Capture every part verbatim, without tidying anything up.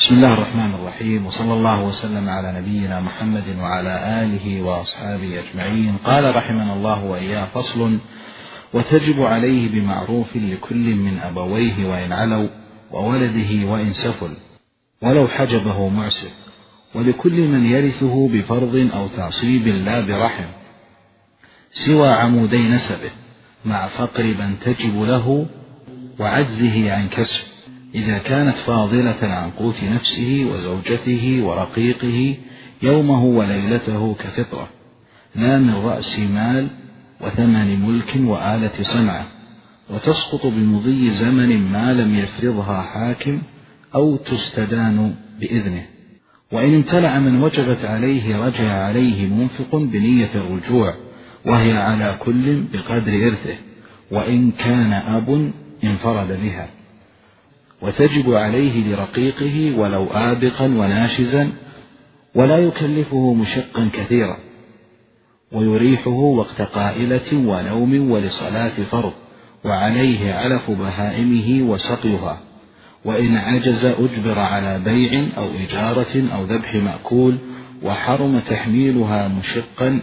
بسم الله الرحمن الرحيم، وصلى الله وسلم على نبينا محمد وعلى آله وأصحابه أجمعين. قال رحمنا الله وإياه: فصل: وتجب عليه بمعروف لكل من أبويه وإن علوا، وولده وإن سفل، ولو حجبه معسر، ولكل من يرثه بفرض أو تعصيب لا برحم، سوى عمودي نسبه، مع فقر من تجب له وعجزه عن كسب، إذا كانت فاضلة عن قوت نفسه وزوجته ورقيقه يومه وليلته كفطرة، لا من رأس مال وثمن ملك وآلة صنعة، وتسقط بمضي زمن ما لم يفرضها حاكم أو تستدان بإذنه. وإن امتنع من وجبت عليه رجع عليه منفق بنية الرجوع، وهي على كل بقدر إرثه، وإن كان أب انفرد بها. وتجب عليه لرقيقه ولو آبقا وناشزا، ولا يكلفه مشقا كثيرا، ويريحه وقت قائلة ونوم ولصلاة فرض، وعليه علف بهائمه وسقيها. وإن عجز أجبر على بيع أو إجارة أو ذبح مأكول، وحرم تحميلها مشقا،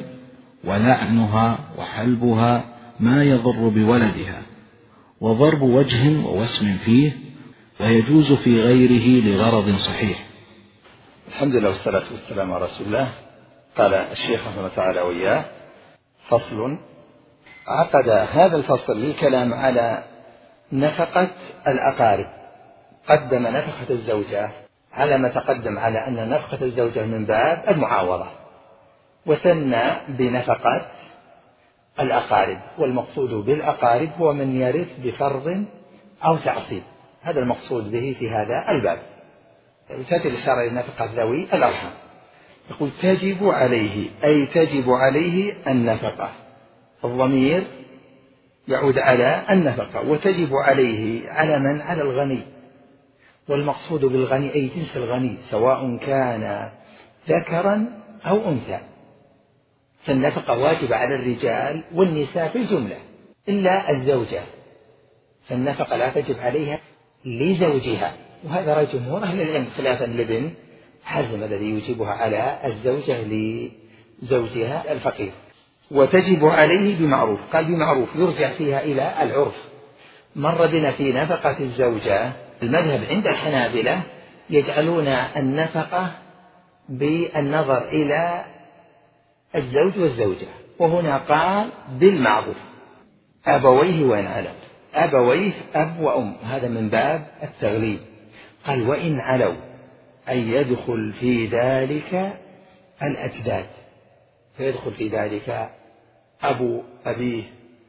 ولعنها وحلبها ما يضر بولدها، وضرب وجه ووسم فيه، ويجوز في غيره لغرض صحيح. الحمد لله والصلاة والسلام على رسول الله. قال الشيخ رحمه الله تعالى وإياه: فصل. عقد هذا الفصل للكلام على نفقة الأقارب. قدم نفقة الزوجة على ما تقدم على أن نفقة الزوجة من باب المعاوضة، وثنى بنفقة الأقارب، والمقصود بالأقارب هو من يرث بفرض أو تعصيب، هذا المقصود به في هذا الباب. تأتي الإشارة إلى نفقة ذوي الأرحام. يقول: تجب عليه، أي تجب عليه النفقة. الضمير يعود على النفقة، وتجب عليه على من؟ على الغني. والمقصود بالغني أي جنس الغني، سواء كان ذكرا أو أنثى. فالنفقة واجبة على الرجال والنساء في الجملة إلا الزوجة، فالنفقة لا تجب عليها لزوجها، وهذا رأي جمهور أهل العلم، خلافا لابن حزم الذي يجيبها على الزوجة لزوجها الفقير. وتجب عليه بمعروف، قال بمعروف يرجع فيها إلى العرف. مر بنا في نفقة الزوجة المذهب عند الحنابلة يجعلون النفقة بالنظر إلى الزوج والزوجة، وهنا قال بالمعروف، أبويه وإن علوا. أبويه أب وأم، هذا من باب التغليب. قال: وإن علوا، أي يدخل في ذلك الأجداد، فيدخل في ذلك أبو أبيه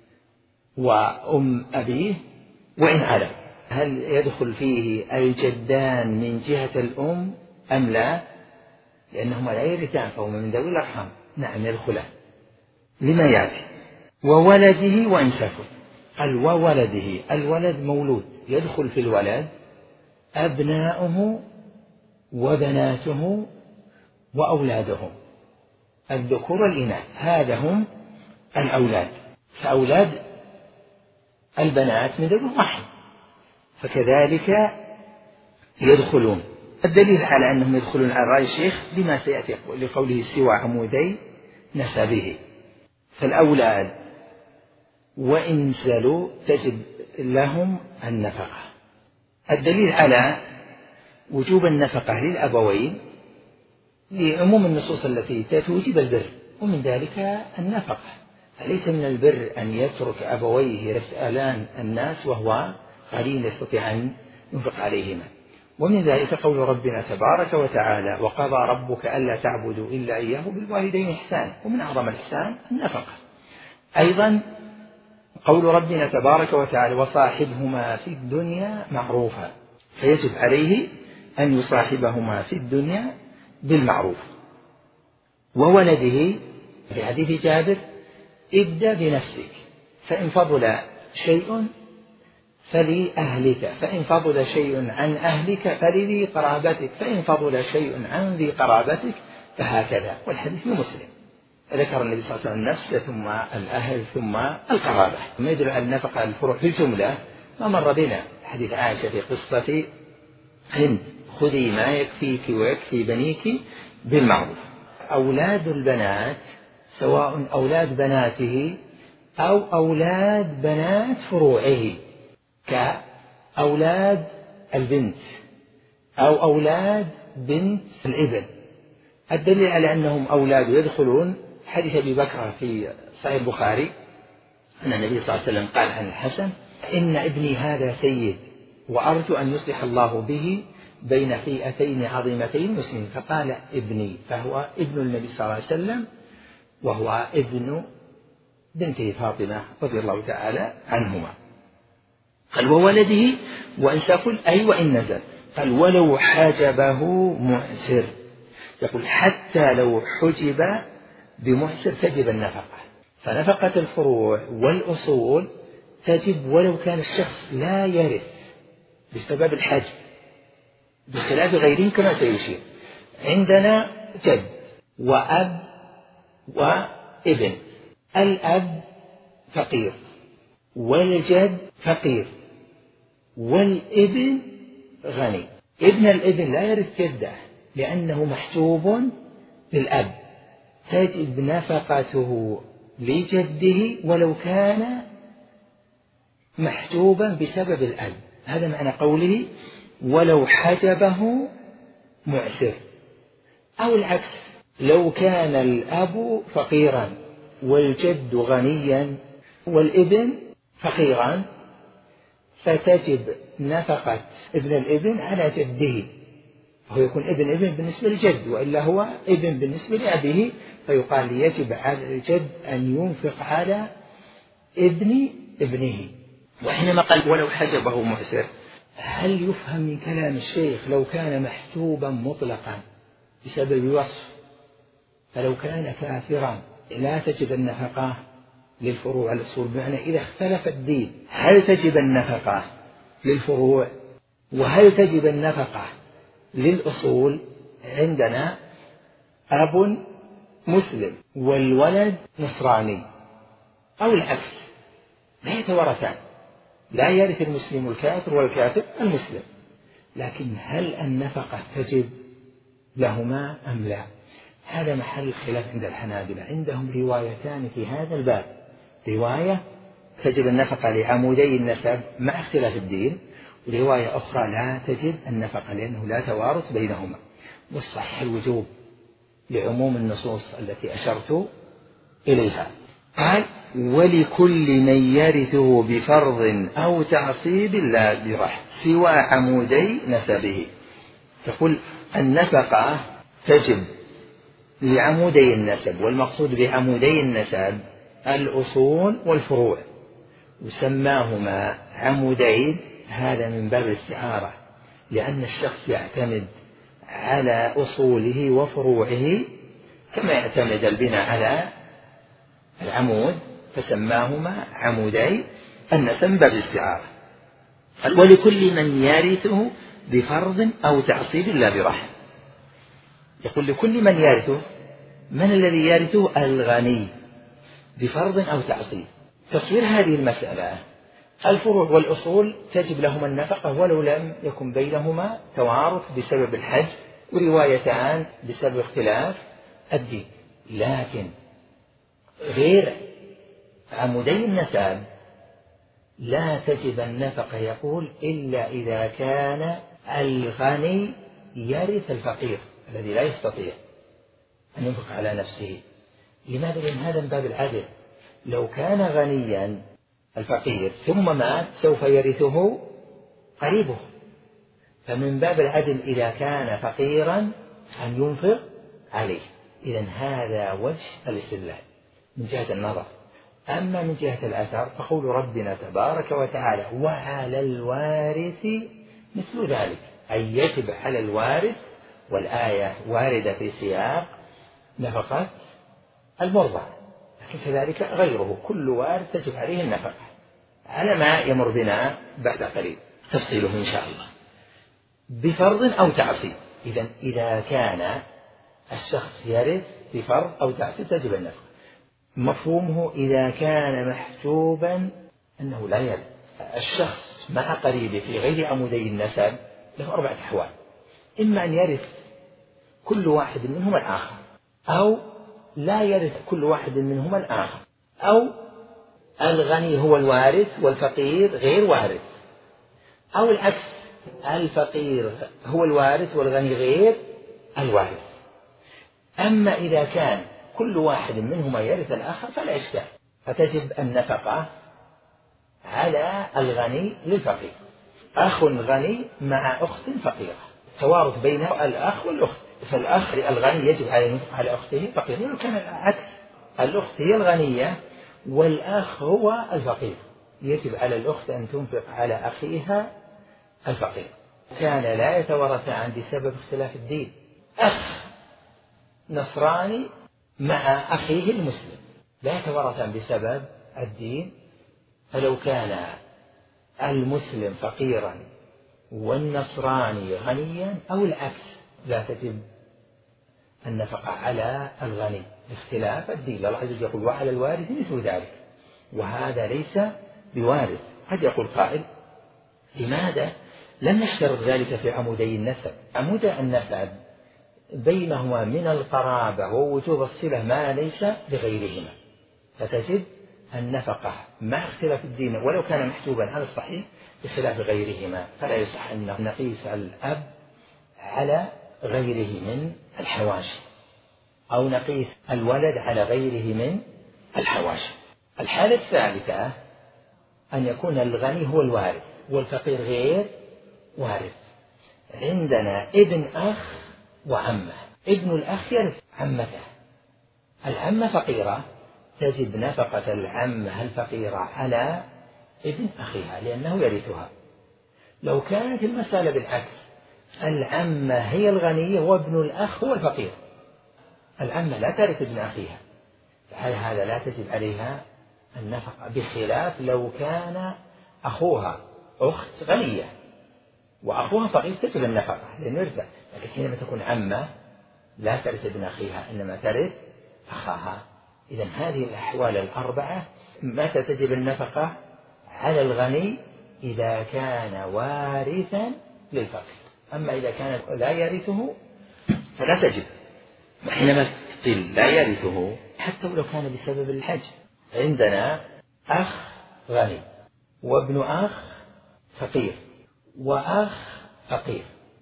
وأم أبيه وإن علوا. هل يدخل فيه الجدان من جهة الأم أم لا؟ لأنهما لا يرثان، فهما من ذوي الأرحام. نعم يدخلان لما يأتي. وولده وإن سفل. قال: وولده، الولد مولود، يدخل في الولد أبناؤه وبناته وأولادهم، الذكور والإناث، هذا هم الأولاد. فأولاد البنات من ذوي الرحم، فكذلك يدخلون. الدليل على أنهم يدخلون على رأي الشيخ بما سيأتي، لقوله: سوى عمودي نسبه. فالأولاد وإن سلوا تجب لهم النفقة. الدليل على وجوب النفقة للأبوين لعموم النصوص التي توجب البر، ومن ذلك النفقة. فليس من البر أن يترك أبويه يسألان الناس وهو غني يستطيع أن ينفق عليهما. ومن ذلك قول ربنا تبارك وتعالى: وقضى ربك ألا تعبدوا إلا إياه بالوالدين إحسانا. ومن أعظم الإحسان النفقة. أيضا قول ربنا تبارك وتعالى: وصاحبهما في الدنيا معروفا، فيجب عليه أن يصاحبهما في الدنيا بالمعروف. وولده في حديث جابر: ابدأ بنفسك، فإن فضل شيء فلأهلك، فإن فضل شيء عن أهلك فلذي قرابتك، فإن فضل شيء عن ذي قرابتك، فهكذا. والحديث مسلم. ذكر النبي صلى الله عليه وسلم النفس ثم الأهل ثم القرابة، ما يدل على النفقة الفروع في الجملة. ما مر بنا حديث عائشة في قصة هند خذي ما يكفيك ويكفي بنيك بالمعروف. أولاد البنات سواء أولاد بناته أو أولاد بنات فروعه كأولاد البنت أو أولاد بنت الابن. الدليل على أنهم أولاد يدخلون حديث أبي بكر في صحيح البخاري أن النبي صلى الله عليه وسلم قال عن الحسن: إن ابني هذا سيد وأرجو أن يصلح الله به بين فئتين عظيمتين مسلمين. فقال ابني، فهو ابن النبي صلى الله عليه وسلم وهو ابن بنته فاطمة رضي الله تعالى عنهما. قال: وولده وإن سافل أي وإن نزل. قال: ولو حجبه معسر. يقول حتى لو حجب بمعسر تجب النفقة. فنفقة الفروع والأصول تجب ولو كان الشخص لا يرث بسبب الحجب، بخلاف غيرهم كما سيشير. عندنا جد وأب وابن. الأب فقير والجد فقير والابن غني. ابن الابن لا يرث جده لأنه محجوب للأب، تجب نفقته لجده ولو كان محجوبا بسبب الأب. هذا معنى قوله ولو حجبه معسر. أو العكس، لو كان الأب فقيرا والجد غنيا والابن فقيرا فتجب نفقة ابن الابن على جده، فهو يكون ابن ابن بالنسبة للجد، وإلا هو ابن بالنسبة لأبيه، فيقال يجب على الجد أن ينفق على ابن ابنه. وحينما قال ولو حجبه معسر، هل يفهم من كلام الشيخ لو كان محجوبا مطلقا بسبب وصف، فلو كان كافرا لا تجب النفقة للفروع والأصول؟ بمعنى إذا اختلف الدين هل تجب النفقة للفروع وهل تجب النفقة للأصول؟ عندنا أب مسلم والولد نصراني أو العكس، لا يتورثان، لا يرث المسلم الكافر والكافر المسلم، لكن هل النفقة تجب لهما أم لا؟ هذا محل خلاف عند الحنابلة. عندهم روايتان في هذا الباب: رواية تجب النفقة لعمودي النسب مع اختلاف الدين، ورواية أخرى لا تجب النفقة لأنه لا توارث بينهما. والصحيح الوجوب لعموم النصوص التي أشرت إليها. قال: ولكل من يرثه بفرض أو تعصيب لا برحم سوى عمودي نسبه. تقول النفقة تجب لعمودي النسب، والمقصود بعمودي النسب الأصول والفروع، وسماهما عمودين، هذا من باب الاستعارة، لأن الشخص يعتمد على أصوله وفروعه كما يعتمد البناء على العمود، فسماهما عمودي النسب من باب الاستعارة. ولكل من يرثه بفرض أو تعصيب لا برحم. يقول لكل من يرثه، من الذي يرثه؟ الغني بفرض أو تعصيب. تصوير هذه المسألة: الفروع والأصول تجب لهما النفقة ولو لم يكن بينهما توارث بسبب الحج، وروايتان بسبب اختلاف الدين. لكن غير عمودي النسب لا تجب النفقة، يقول إلا إذا كان الغني يرث الفقير الذي لا يستطيع أن ينفق على نفسه. لماذا؟ لأن هذا من باب العدل. لو كان غنيا الفقير ثم مات سوف يرثه قريبه، فمن باب العدل إذا كان فقيرا أن ينفق عليه. إذن هذا وجه الاستدلال من جهة النظر. أما من جهة الأثر فقول ربنا تبارك وتعالى: وعلى الوارث مثل ذلك، أي يجب على الوارث، والآية واردة في سياق نفقة المرضع، لكن كذلك غيره كل وارث تجب عليه النفقة، على ما يمر بنا بعد قليل تفصيله إن شاء الله، بفرض أو تعصيب. إذن إذا كان الشخص يرث بفرض أو تعصيب تجب النفقة. مفهومه إذا كان محجوبا أنه لا يرث. الشخص مع قريبه في غير عمودي النسب له أربعة أحوال: إما أن يرث كل واحد منهما الآخر، أو لا يرث كل واحد منهما الآخر، أو الغني هو الوارث والفقير غير وارث، أو العكس، الفقير هو الوارث والغني غير الوارث. أما إذا كان كل واحد منهما يرث الآخر فلا إشكال، فتجب النفقة على الغني للفقير. أخ غني مع أخت فقيرة، توارث بين الأخ والأخت، فالأخ الغني يجب عليه على أخته فقير، ولو كان العكس، الأخت هي الغنية والأخ هو الفقير، يجب على الأخت أن تنفق على أخيها الفقير. كان لا يتورثان بسبب اختلاف الدين، أخ نصراني مع أخيه المسلم لا يتورثان بسبب الدين، فلو كان المسلم فقيرا والنصراني غنيا أو العكس لا تجب النفقة على الغني لاختلاف الدين. الله عز وجل يقول وعلى الوارث مثل ذلك، وهذا ليس بوارث. قد يقول قائل لماذا لم نشترط ذلك في عمودي النسب؟ عمودي النسب بينهما من القرابة ووجوب الصلة ما ليس بغيرهما، فتجب النفقة مع اختلاف الدين ولو كان محسوبا على الصحيح بخلاف غيرهما، فلا يصح أن نقيس الأب على غيره من الحواشي، أو نقيس الولد على غيره من الحواشي. الحالة الثالثة أن يكون الغني هو الوارث والفقير غير وارث. عندنا ابن أخ وعمة، ابن الأخ يرث عمته، العمة فقيرة، تجب نفقة العمة الفقيرة على ابن أخيها لأنه يرثها. لو كانت المسألة بالعكس، العمة هي الغنية وابن الأخ هو الفقير، العمة لا ترث ابن أخيها، فعلى هذا لا تجب عليها النفقة، بخلاف لو كان أخوها أخت غنية وأخوها فقير تجب النفقة لأنه يرث، لكن حينما تكون عمة لا ترث ابن أخيها إنما ترث أخاها. إذن هذه الأحوال الأربعة متى تجب النفقة؟ على الغني إذا كان وارثا للفقير، أما إذا كان لا يرثه فلا تجب. وحينما تقول لا يرثه حتى ولو كان بسبب الحج، عندنا أخ غني وابن أخ فقير وأخ فقير،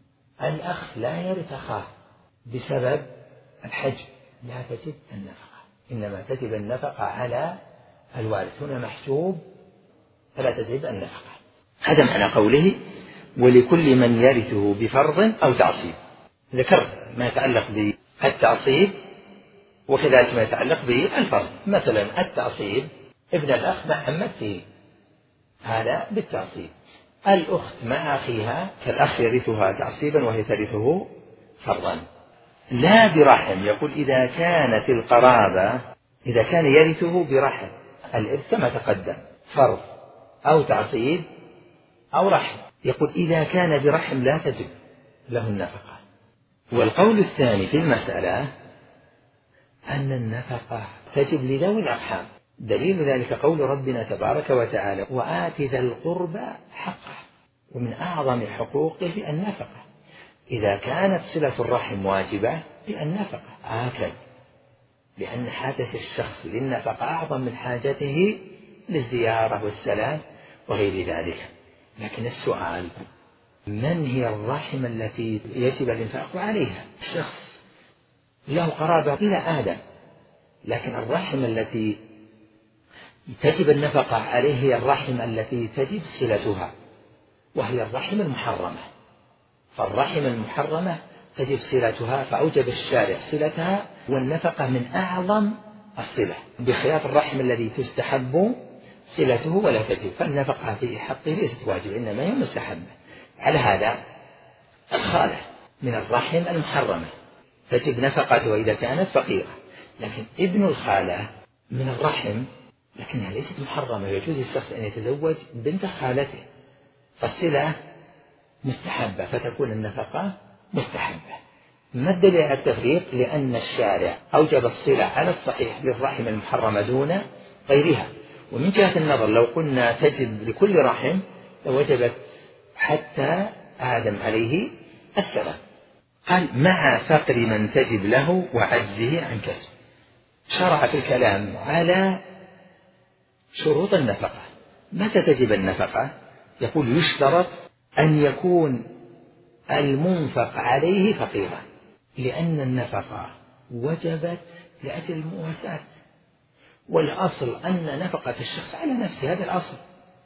الأخ لا يرث أخاه بسبب الحج، لا تجب النفقة، إنما تجب النفقة على الوارث، هنا محسوب فلا تجب النفقة. هذا معنى قوله ولكل من يرثه بفرض أو تعصيب. ذكر ما يتعلق بالتعصيب وكذلك ما يتعلق بالفرض. مثلا التعصيب ابن الأخ مع عمته، هذا بالتعصيب. الأخت مع أخيها كالأخ يرثها تعصيبا وهي ترثه فرضا. لا برحم، يقول إذا كانت القرابة إذا كان يرثه برحم، الإرث كما تقدم فرض أو تعصيب أو رحم، يقول إذا كان برحم لا تجب له النفقة. والقول الثاني في المسألة أن النفقة تجب لذوي الأرحام، دليل ذلك قول ربنا تبارك وتعالى وآت ذا القربى حقه، ومن أعظم حقوقه النفقة. إذا كانت صلة الرحم واجبة النفقة آكد، لأن حاجة الشخص للنفقة أعظم من حاجته للزيارة والسلام وغير ذلك. لكن السؤال من هي الرحم التي يجب الإنفاق عليها؟ الشخص له قرابة إلى آدم، لكن الرحم التي تجب النفقة عليه هي الرحم التي تجب صلتها، وهي الرحم المحرمة. فالرحم المحرمة تجب صلتها، فأوجب الشارع صلتها، والنفقة من أعظم الصلة، بخلاف الرحم الذي تستحب صلته ولا تجب، فالنفقة في حقه ليست واجبة إنما هي مستحبة. على هذا الخالة من الرحم المحرمة تجب نفقته إذا كانت فقيرة، لكن ابن الخالة من الرحم لكنها ليست محرمة، يجوز الشخص أن يتزوج بنت خالته، فالصلة مستحبة فتكون النفقة مستحبة. ما الدليل على التفريق؟ لأن الشارع أوجب الصلة على الصحيح للرحم المحرمة دون غيرها. ومن جهة النظر لو قلنا تجب لكل رحم لوجبت حتى آدم عليه السلام، قال مع فقر من تجب له وعجزه عن كسب. شرع في الكلام على شروط النفقة. متى تجب النفقة؟ يقول يشترط أن يكون المنفق عليه فقيرا، لأن النفقة وجبت لأجل المواساة، والأصل أن نفقة الشخص على نفسه، هذا الأصل.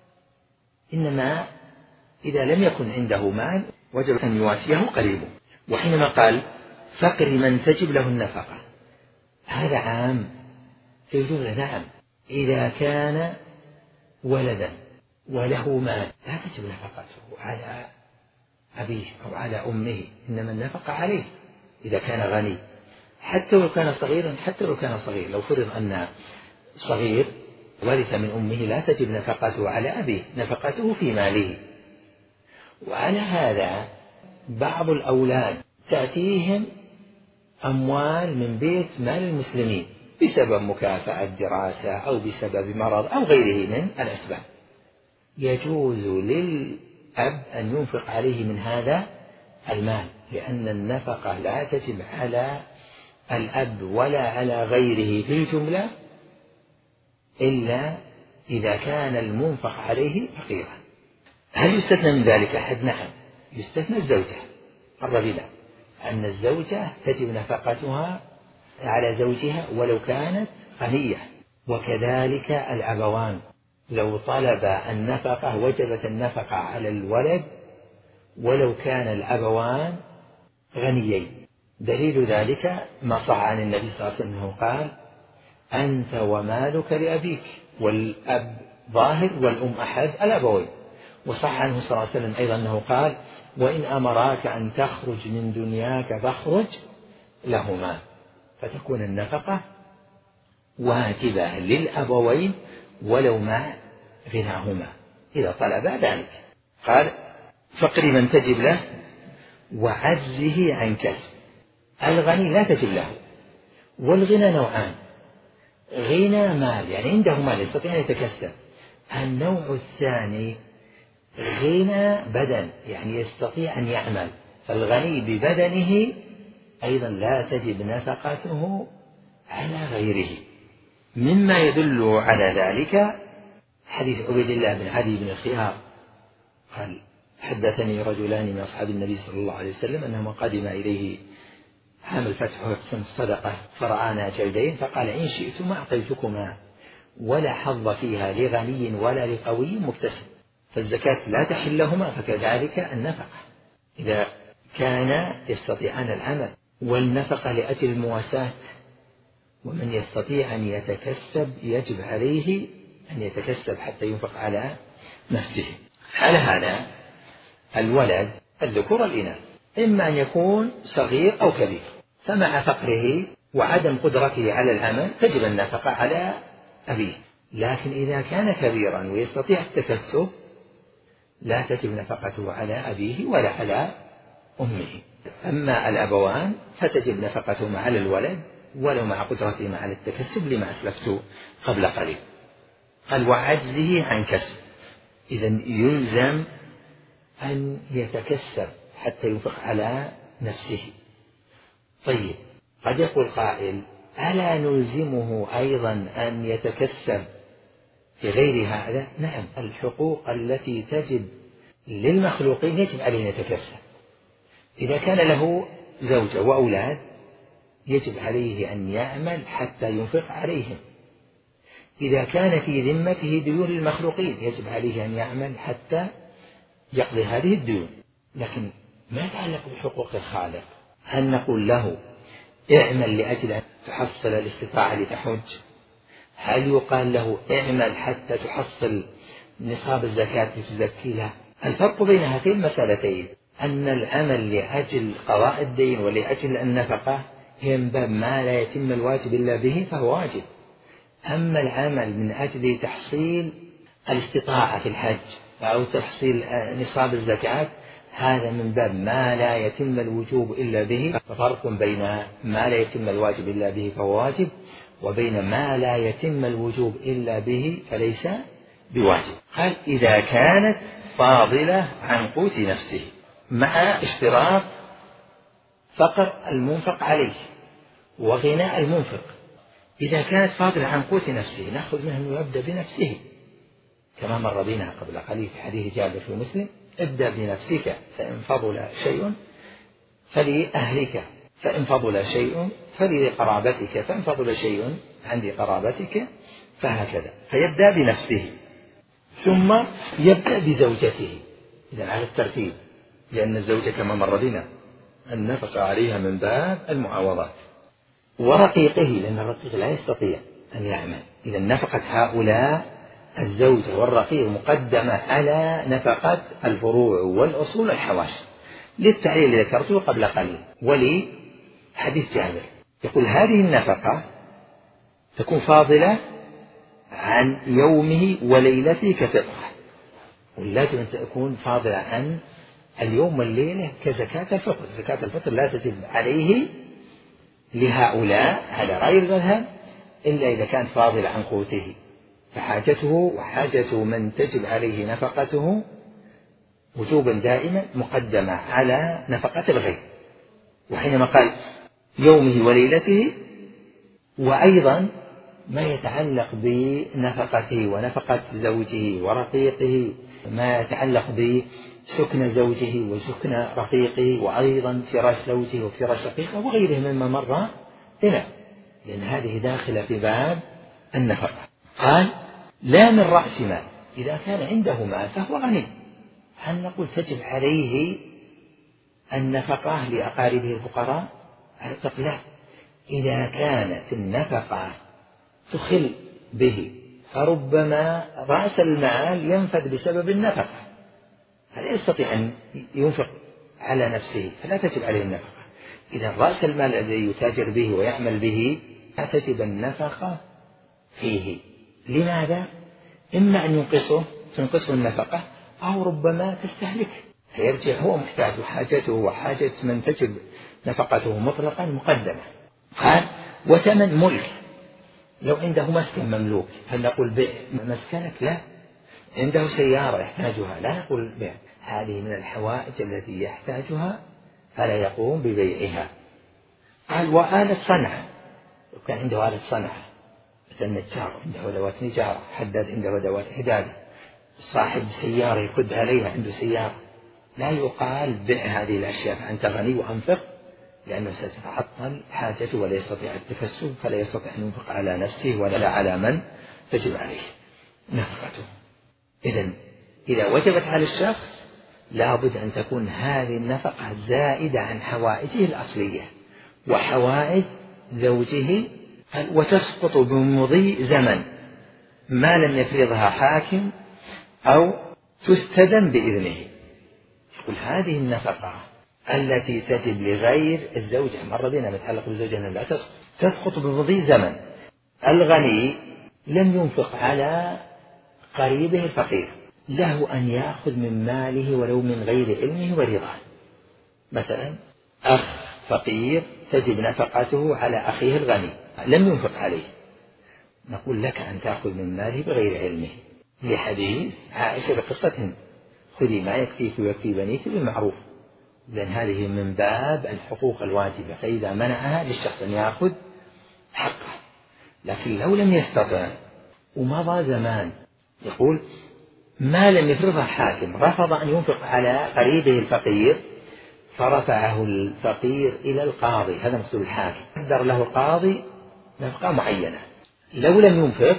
إنما إذا لم يكن عنده مال وجب أن يواسيه قريبه. وحينما قال فقر من تجب له النفقة، هذا عام في الجملة. نعم، إذا كان ولدا وله مال لا تجب نفقته على أبيه أو على أمه، إنما النفقة عليه إذا كان غني، حتى لو كان صغيرا. حتى لو كان صغير، لو فرض أن صغير ورث من أمه لا تجب نفقته على أبيه، نفقته في ماله. وعلى هذا بعض الأولاد تأتيهم أموال من بيت مال المسلمين بسبب مكافأة دراسة أو بسبب مرض أو غيره من الأسباب، يجوز للأب أن ينفق عليه من هذا المال، لأن النفقة لا تجب على الأب ولا على غيره في الجملة إلا إذا كان المنفق عليه فقيرا. هل يستثنى من ذلك أحد؟ نعم، يستثنى الزوجة الرذيلة، أن الزوجة تجب نفقتها على زوجها ولو كانت غنية، وكذلك الأبوان لو طلب النفقة وجبت النفقة على الولد ولو كان الأبوان غنيين. دليل ذلك ما صح عن النبي صلى الله عليه وسلم قال أنت ومالك لأبيك، والأب ظاهر والأم أحد الأبوين. وصح عنه صلى الله عليه وسلم أيضا أنه قال وإن أمراك أن تخرج من دنياك فاخرج لهما، فتكون النفقة واجبة للأبوين ولو مع غناهما إذا طلبا ذلك. قال فقر من تجب له وعجزه عن كسب. الغني لا تجب له، والغنى نوعان: غنى مال يعني عنده مال يستطيع أن يتكسب، النوع الثاني غنى بدن يعني يستطيع أن يعمل، فالغني ببدنه أيضا لا تجب نفقته على غيره. مما يدل على ذلك حديث عبيد الله بن عدي بن الخيار قال حدثني رجلان من أصحاب النبي صلى الله عليه وسلم أنهما قدم إليه عام الفتح ويقسم الصدقة فرعانا جلدين، فقال إن شئتما أعطيتكما ولا حظ فيها لغني ولا لقوي مكتسب، فالزكاة لا تحل لهما، فكذلك النفقة إذا كان يستطيعان العمل، والنفقة لأجل المواساة، ومن يستطيع أن يتكسب يجب عليه أن يتكسب حتى ينفق على نفسه. على هذا الولد الذكور الإناث إما أن يكون صغير أو كبير، فمع فقره وعدم قدرته على العمل تجب النفقة على أبيه، لكن إذا كان كبيرا ويستطيع التكسب لا تجب نفقته على أبيه ولا على أمه. أما الأبوان فتجب نفقتهما على الولد ولو مع قدرتهما على التكسب لما أسلفت قبل قليل. قال وعجزه عن كسب، إذن يلزم أن يتكسب حتى ينفق على نفسه. طيب قد يقول قائل ألا نلزمه أيضا أن يتكسب في غير هذا؟ نعم، الحقوق التي تجب للمخلوقين يجب عليه أن يتكسب. إذا كان له زوجة وأولاد يجب عليه أن يعمل حتى ينفق عليهم. إذا كان في ذمته ديون للمخلوقين يجب عليه أن يعمل حتى يقضي هذه الديون. لكن ما يتعلق بحقوق الخالق؟ هل نقول له اعمل لأجل أن تحصل الاستطاعة لتحج؟ هل يقال له اعمل حتى تحصل نصاب الزكاة لتزكي؟ لا. الفرق بين هاتين المسألتين أن العمل لأجل قضاء الدين ولأجل النفقة هي من باب ما لا يتم الواجب إلا به فهو واجب، أما العمل من أجل تحصيل الاستطاعة في الحج أو تحصيل نصاب الزكاة هذا من باب ما لا يتم الوجوب إلا به. ففرق بين ما لا يتم الواجب إلا به فهو واجب وبين ما لا يتم الوجوب إلا به فليس بواجب. قال إذا كانت فاضلة عن قوت نفسه، مع اشتراط فقر المنفق عليه وغناء المنفق. إذا كانت فاضلة عن قوت نفسه نأخذ منها أنه يبدأ بنفسه، كما مر بنا قبل قليل في حديث جابر في مسلم: ابدأ بنفسك فإن فضل شيء فلأهلك، فإن فضل شيء فلقرابتك، فإن فضل شيء عند قرابتك، فهكذا. فيبدأ بنفسه ثم يبدأ بزوجته، إذا على الترتيب، لأن الزوجة كما مر بنا النفقة عليها من باب المعاوضات، ورقيقه لأن الرقيق لا يستطيع أن يعمل. إذا نفقة هؤلاء الزوجة والرقيق مقدمة على نفقة الفروع والأصول الحواشي، للتعليل الذي ذكرته قبل قليل. ولي حديث جابر يقول: هذه النفقة تكون فاضلة عن يومه وليلته كفطرة، ولازم أن تكون فاضلة عن اليوم والليلة كزكاة الفطر. زكاة الفطر لا تجب عليه لهؤلاء على غير المذهب إلا إذا كانت فاضلة عن قوته، فحاجته وحاجة من تجب عليه نفقته وجوبا دائما مقدمة على نفقة الغير. وحينما قال يومه وليلته، وأيضا ما يتعلق بنفقته ونفقة زوجه ورقيقه، ما يتعلق بسكن زوجه وسكن رقيقه، وأيضا فراش زوجه وفراش رقيقه وغيره مما مر بنا، لأن هذه داخلة في باب النفقة. قال: لا من رأس مال، إذا كان عنده مال فهو غني، هل نقول تجب عليه النفقة لأقاربه الفقراء؟ على الإطلاق لا. إذا كانت النفقة تخل به فربما رأس المال ينفذ بسبب النفقة، فلا يستطيع أن ينفق على نفسه، فلا تجب عليه النفقة. إذا رأس المال الذي يتاجر به ويعمل به لا تجب النفقة فيه. لماذا؟ إما أن ينقصه تنقصه النفقة، أو ربما تستهلكه فيرجع هو محتاج، وحاجته وحاجة من تجب نفقته مطلقا مقدمة. قال: وثمن ملك، لو عنده مسكن مملوك هل نقول بيع مسكنك؟ لا. عنده سيارة يحتاجها لا نقول بيع، هذه من الحوائج التي يحتاجها فلا يقوم ببيعها. قال: وآلة صنعة، لو كان عنده آلة صنعة مثل النجار عنده أدوات نجارة، حداد عنده أدوات حداد، صاحب سيارة يقد عليها عنده سيارة، لا يقال بيع هذه الأشياء فأنت غني وأنفق، لأنه ستتعطل حاجته ولا يستطيع التفسد، فلا يستطيع أن ينفق على نفسه ولا على من تجب عليه نفقته. إذن إذا وجبت على الشخص لابد أن تكون هذه النفقة زائدة عن حوائجه الأصلية وحوائج زوجه، وتسقط بمضي زمن ما لم يفرضها حاكم أو تستدم بإذنه. يقول هذه النفقة التي تجب لغير الزوجة مر بنا متعلق بالزوجة لا تسقط، تسقط بمضي زمن. الغني لم ينفق على قريبه الفقير، له أن يأخذ من ماله ولو من غير علمه ورضاه. مثلا أخ فقير تجب نفقته على أخيه الغني لم ينفق عليه، نقول لك أن تأخذ من ماله بغير علمه، لحديث عائشة بقصة: خذي ما يكفيك ويكفي بنيك بالمعروف. لأن هذه من باب الحقوق الواجبة، فإذا منعها للشخص أن يأخذ حقه. لكن لو لم يستطع ومضى زمان، يقول ما لم يفرضها حاكم، رفض أن ينفق على قريبه الفقير فرفعه الفقير إلى القاضي، هذا مقصود الحاكم، قدر له القاضي نفقة معينة، لو لم ينفق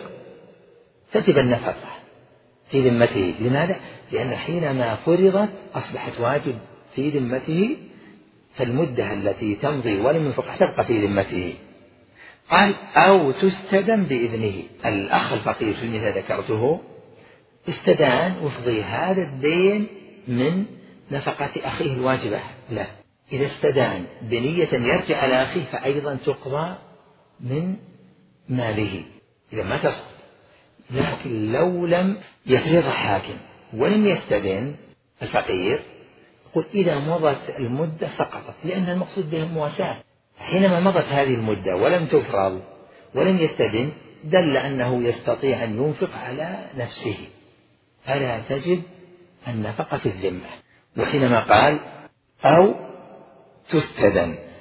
تجب النفقة في ذمته. لماذا؟ لأن حينما فرضت أصبحت واجب في ذمته، فالمدة التي تمضي ولم ينفق تبقى في ذمته. قال: أو تستدم بإذنه. الأخ الفقير في المثال ذكرته استدان وفضي هذا الدين من نفقة أخيه الواجبة، لا، إذا استدان بنية يرجع على أخيه فأيضا تقضى من ماله، إذا ما تسقط. لكن لو لم يفرض حاكم ولم يستدن الفقير، يقول إذا مضت المدة سقطت، لأن المقصود بها المواساة. حينما مضت هذه المدة ولم تفرض ولم يستدن دل أنه يستطيع أن ينفق على نفسه، فلا تجب النفقة في الذمة. وحينما قال أو تستدن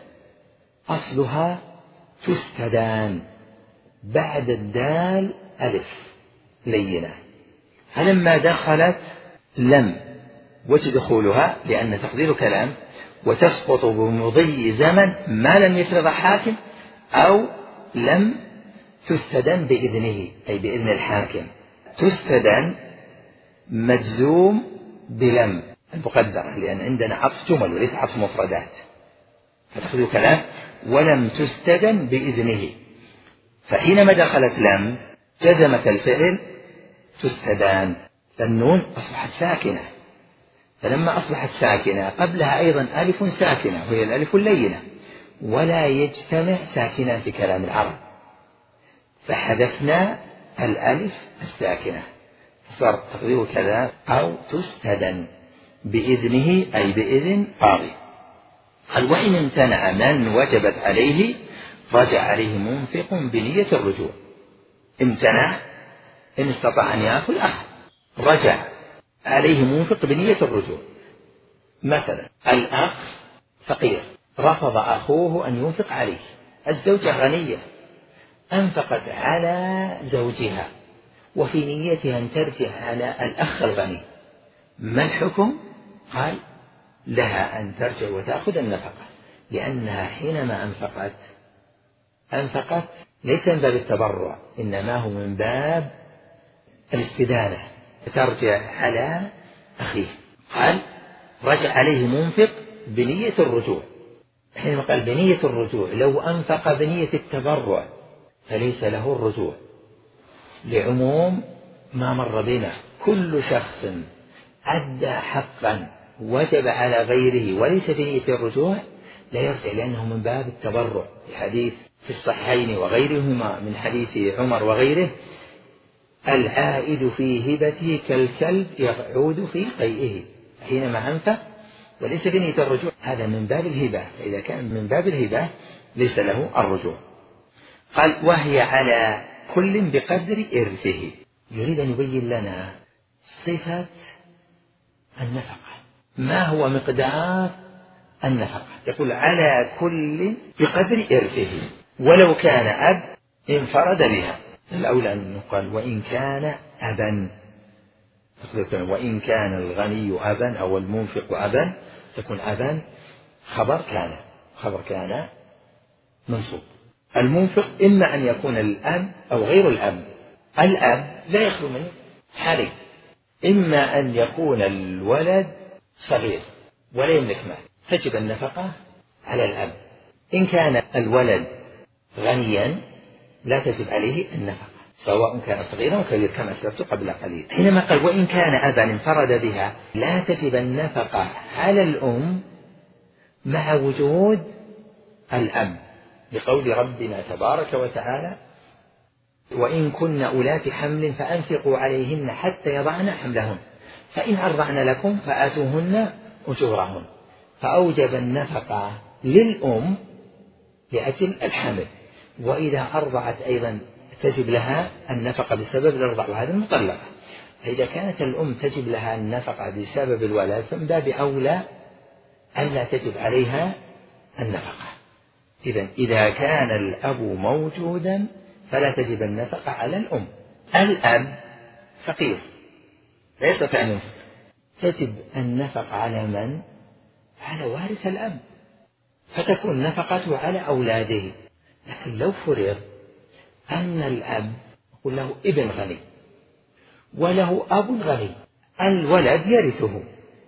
أصلها تستدان، بعد الدال ألف لينة، فلما دخلت لم وتدخلها لأن تقدير كلام وتسقط بمضي زمن ما لم يفرض حاكم أو لم تستدن بإذنه أي بإذن الحاكم. تستدن مجزوم بلم المقدرة لأن عندنا عطف جمل وليس عطف مفردات، فتقدير كلام ولم تستدن بإذنه، فحينما دخلت لم جزمت الفعل تستدان، فالنون أصبحت ساكنة، فلما أصبحت ساكنة قبلها أيضا ألف ساكنة وهي الألف اللينة، ولا يجتمع ساكنان في كلام العرب، فحذفنا الألف الساكنة فصار تقدير كذا أو تستدن بإذنه أي بإذن قاضي. قال وإن امتنع من وجبت عليه رجع عليه منفق بنية الرجوع. امتنع إن استطاع أن يأخذ أخذ، رجع عليه منفق بنية الرجوع. مثلا الأخ فقير رفض أخوه أن ينفق عليه، الزوجة غنية أنفقت على زوجها وفي نيتها أن ترجع على الأخ الغني، ما الحكم؟ قال لها أن ترجع وتأخذ النفقة، لأنها حينما أنفقت أنفقت ليس من باب التبرع إنما هو من باب الاستدانة، ترجع على أخيه. قال رجع عليه منفق بنية الرجوع، حينما قال بنية الرجوع لو أنفق بنية التبرع فليس له الرجوع، لعموم ما مر بنا كل شخص أدى حقا وجب على غيره وليس بنية الرجوع لا يرجع، لأنه من باب التبرع، في حديث في الصحيحين وغيرهما من حديث عمر وغيره العائد في هبته كالكلب يعود في قيئه، حينما أنفق وليس بنية الرجوع هذا من باب الهبة، فإذا كان من باب الهبة ليس له الرجوع. قال وهي على كل بقدر إرثه، يريد أن يبين لنا صفة النفقة، ما هو مقدار النفقة، يقول على كل بقدر إرثه، ولو كان أب انفرد بها، الأولى أن نقال وإن كان أبا، وإن كان الغني أبا أو المنفق أبا تكون أبا خبر كان، خبر كان منصوب. المنفق إما أن يكون الأب أو غير الأب، الأب لا يخلو من حالين، إما أن يكون الولد صغير ولا يملك مال تجب النفقة على الأب، إن كان الولد غنيا لا تجب عليه النفقة سواء كان صغيرا أو كبيرا كما أسلفت قبل قليل. حينما قال وإن كان أبا انفرد بها لا تجب النفقة على الأم مع وجود الأب، لقول ربنا تبارك وتعالى وإن كن أولات حمل فأنفقوا عليهن حتى يضعن حملهن فإن أرضعن لكم فآتوهن أجورهن، فأوجب النفقة للأم لأجل الحمل، وإذا أرضعت أيضا تجب لها النفقة بسبب الرضع وهذا المطلقة، فإذا كانت الأم تجب لها النفقة بسبب الولد فمن باب أولى ألا تجب عليها النفقة. إذن إذا كان الأب موجودا فلا تجب النفقة على الأم. الأب فقير لا يستطيع أن ينفق، تجب النفقة على من؟ على وارث الأب، فتكون نفقته على أولاده. لكن لو فرض أن الأب يقول له ابن غني وله أب غني، الولد يرثه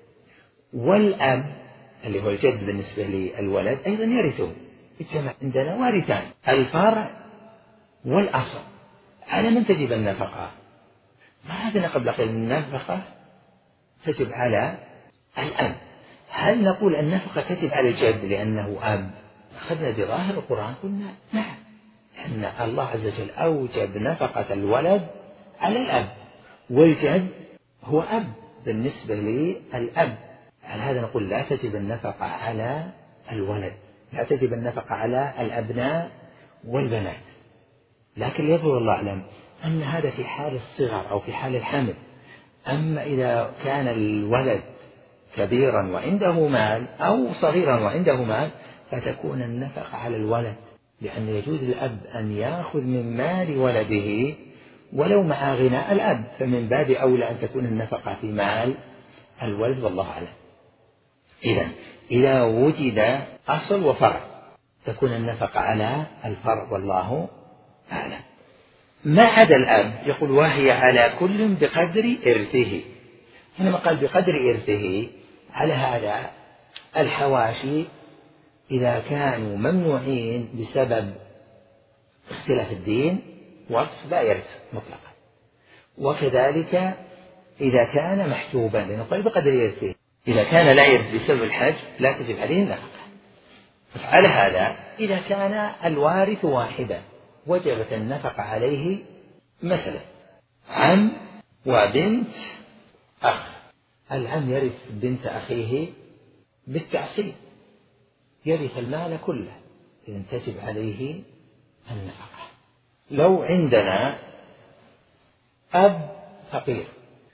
والأب اللي هو الجد بالنسبة للولد أيضا يرثه، اجتمع عندنا وارثان الفرع والأصل، على من تجب النفقة؟ ما عندنا قبل قليل النفقة تجب على الأب. هل نقول النفقة تجب على الجد لأنه أب؟ أخذنا بظاهر القرآن قلنا نعم، لأن الله عز وجل أوجب نفقة الولد على الأب، والجد هو أب بالنسبة للأب، على هذا نقول لا تجب النفقة على الولد، لا تجب النفقة على الأبناء والبنات. لكن يظهر الله أعلم أن هذا في حال الصغر أو في حال الحمل، أما إذا كان الولد كبيرا وعنده مال أو صغيرا وعنده مال فتكون النفقة على الولد، لأن يجوز للأب أن يأخذ من مال ولده ولو مع غناء الأب، فمن باب أولى أن تكون النفقة في مال الولد، والله أعلم. إذا إذا وجد أصل وفرع تكون النفقة على الفرع، والله أعلم. ما عدا الأب يقول وهي على كل بقدر إرثه. حينما قال بقدر إرثه، على هذا الحواشي إذا كانوا ممنوعين بسبب اختلاف الدين وصف لا يرث مطلقا، وكذلك إذا كان محجوبا، لأنه قال بقدر إرثه، إذا كان لا يرث بسبب الحج لا تجب عليه النفقة. على هذا إذا كان الوارث واحدا وجبت النفقة عليه، مثلا عم وبنت أخ، العم يرث بنت أخيه بالتعصيب، يرث المال كله، إذن تجب عليه النفقة. لو عندنا أب فقير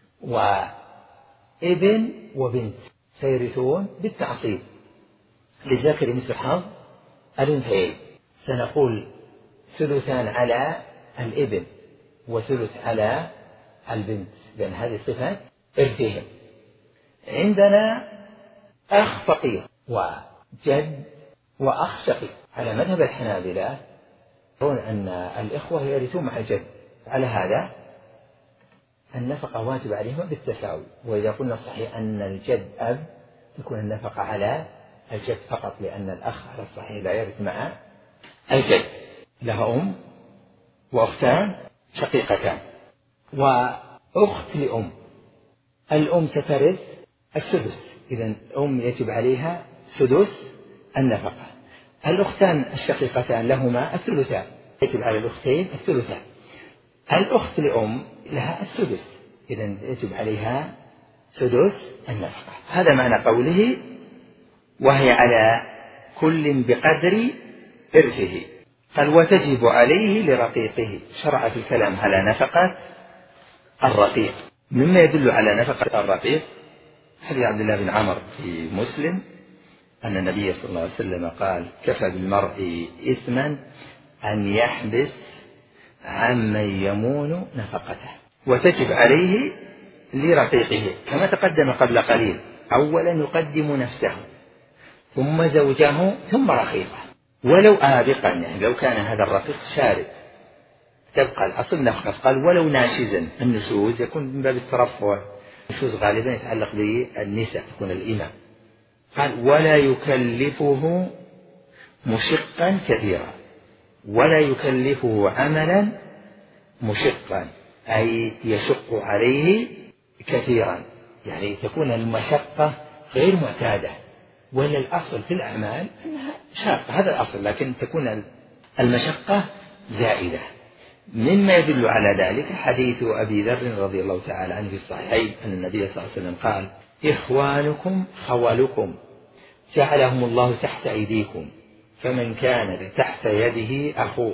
وابن وبنت سيرثون بالتعصيب للذكر مثل حظ الأنثيين، سنقول ثلثان على الابن وثلث على البنت، لأن هذه صفات إرثهم. عندنا أخ فقير وجد وأخ شقيق، على مذهب الحنابلة يرون أن الإخوة يرثون مع الجد، على هذا النفقة واجب عليهما بالتساوي. وإذا قلنا صحيح أن الجد أب تكون النفقة على الجد فقط، لأن الأخ على الصحيح لا يرث مع الجد، لها أم وأختان شقيقتان وأخت لأم، الأم سترث السدس، إذن الأم يجب عليها سدس النفقة. الأختان الشقيقتان لهما الثلثان، يجب على الأختين الثلثان. الأخت لأم لها السدس، إذن يجب عليها سدس النفقة. هذا معنى قوله وهي على كل بقدر إرثه. قال وتجب عليه لرقيقه، شرع في الكلام على نفقة الرقيق. مما يدل على نفقة الرقيق حديث عبد الله بن عمر في مسلم أن النبي صلى الله عليه وسلم قال كفى بالمرء إثما أن يحبس عمن يمون نفقته، وتجب عليه لرقيقه كما تقدم قبل قليل، أولا يقدم نفسه ثم زوجه ثم رقيقه، ولو آبقا، يعني لو كان هذا الرقيق شارد تبقى الأصل نفقة. قال ولو ناشزا، النشوز يكون من باب الترفع، النشوز غالبا يتعلق بالنساء تكون الإمام. قال ولا يكلفه مشقا كثيرا، ولا يكلفه عملا مشقا أي يشق عليه كثيرا، يعني تكون المشقة غير معتادة، ولا الأصل في الأعمال أنها شاقة، هذا الأصل، لكن تكون المشقة زائدة. مما يدل على ذلك حديث أبي ذر رضي الله تعالى عنه في الصحيحين أن النبي صلى الله عليه وسلم قال إخوانكم خولكم جعلهم الله تحت أيديكم، فمن كان تحت يده أخوه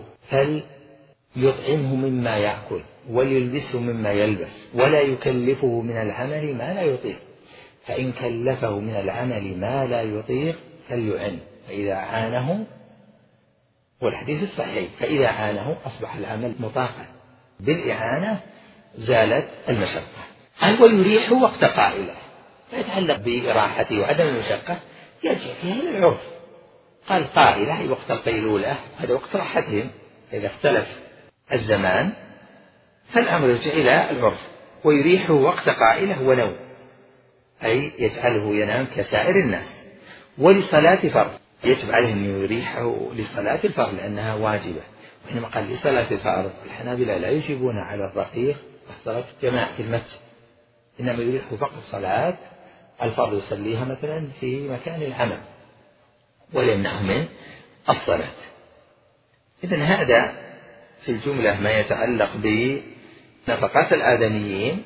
فليطعمه مما يأكل وليلبسه مما يلبس، ولا يكلفه من العمل ما لا يطيق، فإن كلفه من العمل ما لا يطيق فليعن، فإذا عانه، والحديث الصحيح فإذا عانه أصبح العمل مطاقا، بالإعانة زالت المشقة. قال ويريح وقت قائله، فيتعلق بإراحته وعدم المشقة يرجع فيها إلى العرف. قال قائله أي وقت القيلولة، هذا وقت راحتهم، إذا اختلف الزمان فالأمر يرجع إلى العرف. ويريح وقت قائله ونوم، أي يجعله ينام كسائر الناس. ولصلاة فرض يجب عليه أن يريحه لصلاة الفرض لأنها واجبة. وحينما قال لصلاة الفرض الحنابلة لا يجيبون على الرقيق والصلاة الجماعة في المسجد، إنما يريحه فقط صلاة الفرض يصليها مثلا في مكان العمل ولا يمنعه من الصلاة. إذن هذا في الجملة ما يتعلق بنفقات الآدميين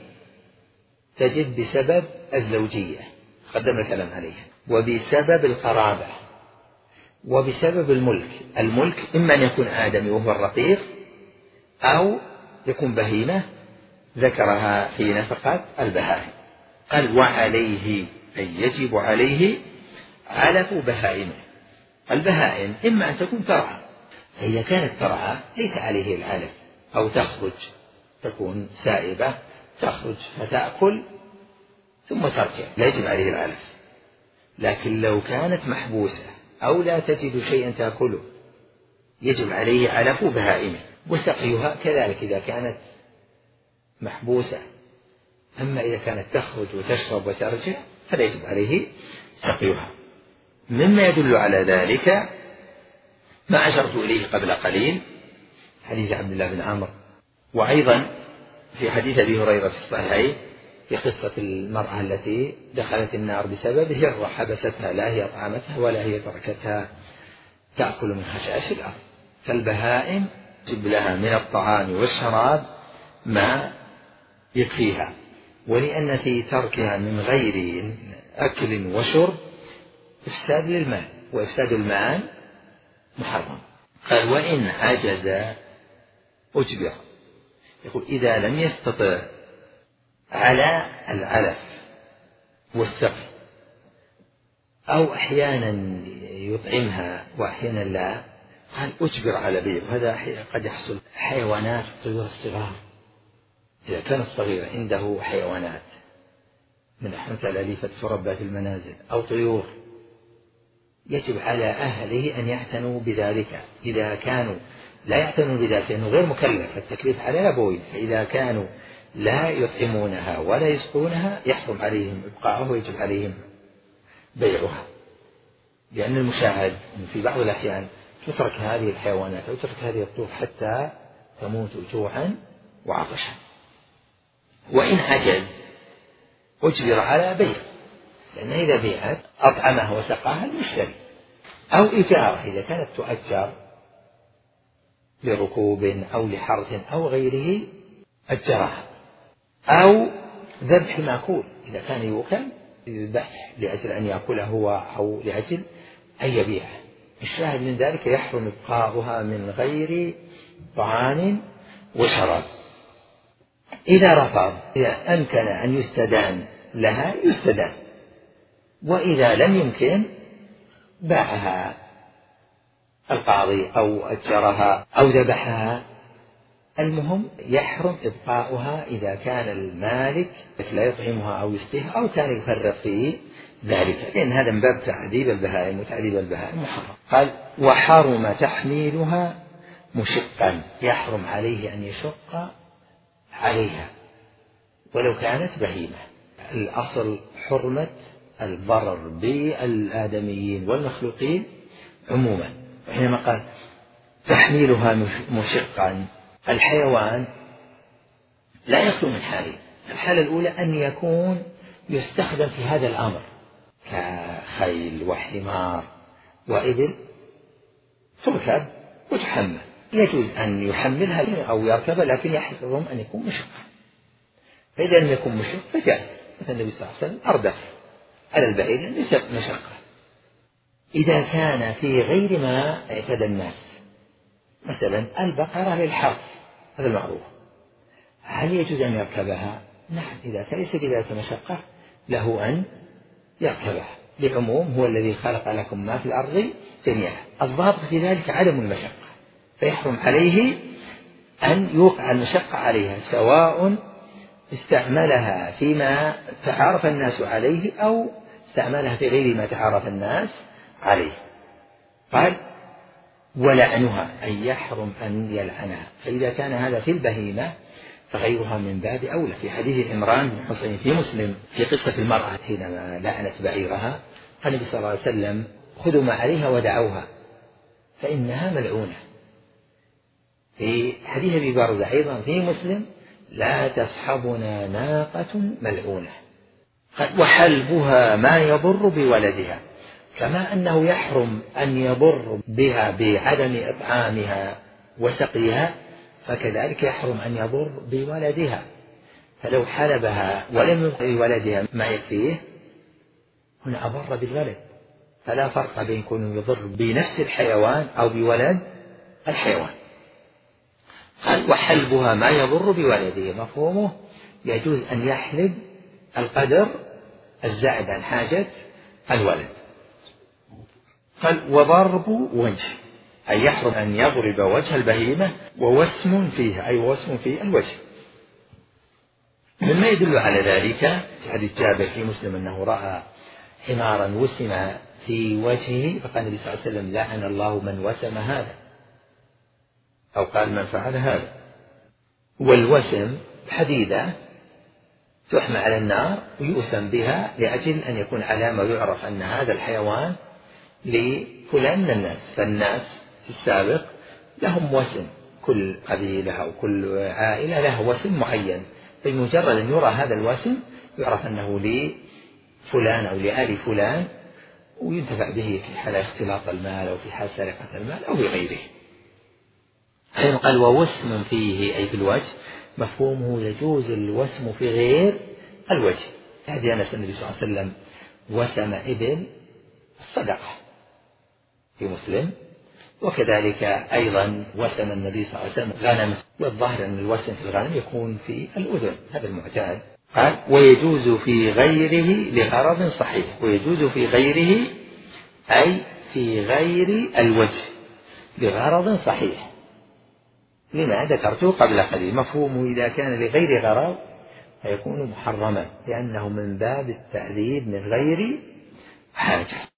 تجد بسبب الزوجية قدمنا الكلام عليها، وبسبب القرابة، وبسبب الملك. الملك إما أن يكون آدمي وهو الرقيق، أو يكون بهيمة ذكرها في نفقات البهائم. قال وعليه أي يجب عليه علف بهائمه، البهائم إما أن تكون ترعى، فإذا كانت ترعى ليس عليه العلف، أو تخرج تكون سائبة تخرج فتأكل ثم ترجع لا يجب عليه العلف. لكن لو كانت محبوسة أو لا تجد شيئا تأكله يجب عليه علف بهائمه، وسقيها كذلك إذا كانت محبوسة. أما إذا كانت تخرج وتشرب وترجع فلا يجب عليه سقيها. مما يدل على ذلك ما أشرت إليه قبل قليل، حديث عبد الله بن عمرو، وأيضا في حديث أبي هريرة في الصحيحين في قصة المرأة التي دخلت النار بسبب هرة حبستها، لا هي أطعمتها ولا هي تركتها تأكل من خشاش الأرض. فالبهائم يجب لها من الطعام والشراب ما يكفيها، ولأن في تركها من غير أكل وشرب إفساد للمال، وإفساد المال محرم. قال وإن عجز أجبر، يقول إذا لم يستطع على العلف والسقي، أو أحيانا يطعمها وأحيانا لا، قال أجبر على بيع. وهذا قد يحصل حيوانات الطيور الصغار، إذا كانت صغيرة عنده حيوانات من أحمد الأليفة تربى في المنازل أو طيور، يجب على أهله أن يعتنوا بذلك. إذا كانوا لا يعتنوا بذلك لأنه غير مكلف، التكليف على الأبوين، فإذا كانوا لا يطعمونها ولا يسقونها يحرم عليهم إبقاءها ويجب عليهم بيعها. لأن المشاهد في بعض الأحيان تترك هذه الحيوانات أو تترك هذه الطيور حتى تموت جوعا وعطشا. وإن عجز أجبر على بيع، لأن إذا بيعت أطعمها وسقاها المشتري، أو إجارة إذا كانت تؤجر لركوب أو لحرث أو غيره أجرها، أو ذبح مأكول إذا كان يوكل يذبح لأجل أن يأكله هو أو لأجل أن يبيعه. الشاهد من ذلك يحرم إبقاؤها من غير طعام وشراب. إذا رفض، إذا أمكن أن يستدان لها يستدان، وإذا لم يمكن باعها القاضي أو أجرها أو ذبحها. المهم يحرم إبقاؤها إذا كان المالك لا يطعمها أو يسقيها أو كان يفرط في ذلك، لأن هذا من باب تعذيب البهائم، وتعذيب البهائم محرم. قال وحرم تحميلها مشقا، يحرم عليه أن يشق عليها ولو كانت بهيمة. الأصل حرمة الضرر بالآدميين والمخلوقين عموما. حينما قال تحميلها مشقا، الحيوان لا يخلو من حالين. الحالة الأولى أن يكون يستخدم في هذا الأمر كخيل وحمار وإبل تركب وتحمل، يجوز أن يحملها أو يركبها، لكن يحرم أن يكون مشقا. فإذا لم يكن مشق فجاء مثل النبي صلى الله عليه وسلم أردف على البعير ليس مشقة. إذا كان في غير ما اعتاد الناس، مثلا البقرة للحرث هذا المعروف، هل يجوز أن يركبها؟ نعم، إذا ليس بذلك مشقة له أن يركبها، لعموم هو الذي خلق لكم ما في الأرض جميعا. الضابط في ذلك عدم المشقة، فيحرم عليه أن يوقع المشقة عليها، سواء استعملها فيما تعارف الناس عليه أو استعملها في غير ما تعارف الناس عليه. قال ولعنها، أي يحرم أن يلعنها. فإذا كان هذا في البهيمة فغيرها من باب أولى. في حديث عمران بن حسين في مسلم في قصة المرأة حينما لعنت بعيرها، قال النبي صلى الله عليه وسلم خذوا ما عليها ودعوها فإنها ملعونة. في حديث أبي برزة أيضا في مسلم لا تصحبنا ناقة ملعونة. وحلبها ما يضر بولدها، كما أنه يحرم أن يضر بها بعدم إطعامها وسقيها، فكذلك يحرم أن يضر بولدها. فلو حلبها ولم يضر بولدها ما يكفيه هنا أضر بالولد، فلا فرق بين كونه يضر بنفس الحيوان أو بولد الحيوان. قال وحلبها ما يضر بولده، مفهومه يجوز أن يحلب القدر الزائد عن حاجة الولد. قال وضرب وجه، أي يحرم أن يضرب وجه البهيمة ووسم فيها، أي وسم في الوجه. مما يدل على ذلك في حديث جابر في مسلم أنه رأى حمارا وسم في وجهه، فقال النبي صلى الله عليه وسلم لعن الله من وسم هذا، أو قال من فعل هذا. والوسم حديدة تحمى على النار ويؤسم بها لأجل أن يكون علامة ويعرف أن هذا الحيوان لفلان من الناس. فالناس في السابق لهم وسم، كل قبيلة أو كل عائلة لها وسم معين، بمجرد أن يرى هذا الوسم يعرف أنه لفلان أو لآل فلان، وينتفع به في حال اختلاط المال أو في حال سرقة المال أو بغيره. حين قال ووسم فيه أي في الوجه، مفهومه يجوز الوسم في غير الوجه. هذه أنس النبي صلى الله عليه وسلم وسم إبل الصدقة في مسلم، وكذلك أيضا وسم النبي صلى الله عليه وسلم غنم، والظاهر أن الوسم في الغنم يكون في الأذن، هذا المعتاد. قال ويجوز في غيره لغرض صحيح، ويجوز في غيره أي في غير الوجه لغرض صحيح، لما ذكرته قبل قليل. مفهومه إذا كان لغير غرض فيكون محرما، لأنه من باب التعذيب من غير حاجة.